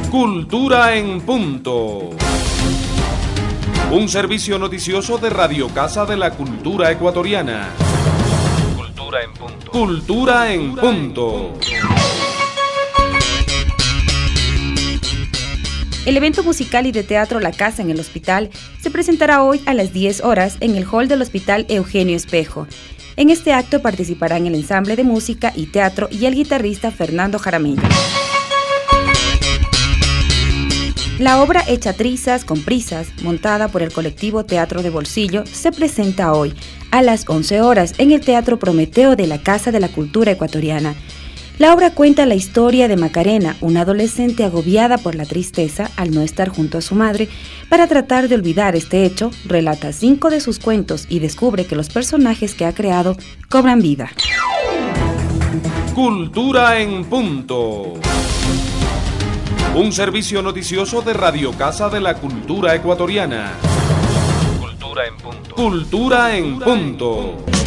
Cultura en Punto. Un servicio noticioso de Radio Casa de la Cultura Ecuatoriana. Cultura en Punto. Cultura en Punto. El evento musical y de teatro La Casa en el Hospital se presentará hoy a las 10 horas en el hall del Hospital Eugenio Espejo. En este acto participarán el ensamble de música y teatro y el guitarrista Fernando Jaramillo. La obra Hecha Trizas con Prisas, montada por el colectivo Teatro de Bolsillo, se presenta hoy a las 11 horas en el Teatro Prometeo de la Casa de la Cultura Ecuatoriana. La obra cuenta la historia de Macarena, una adolescente agobiada por la tristeza al no estar junto a su madre. Para tratar de olvidar este hecho, relata 5 de sus cuentos y descubre que los personajes que ha creado cobran vida. Cultura en Punto. Un servicio noticioso de Radio Casa de la Cultura Ecuatoriana. Cultura en Punto. Cultura en Punto.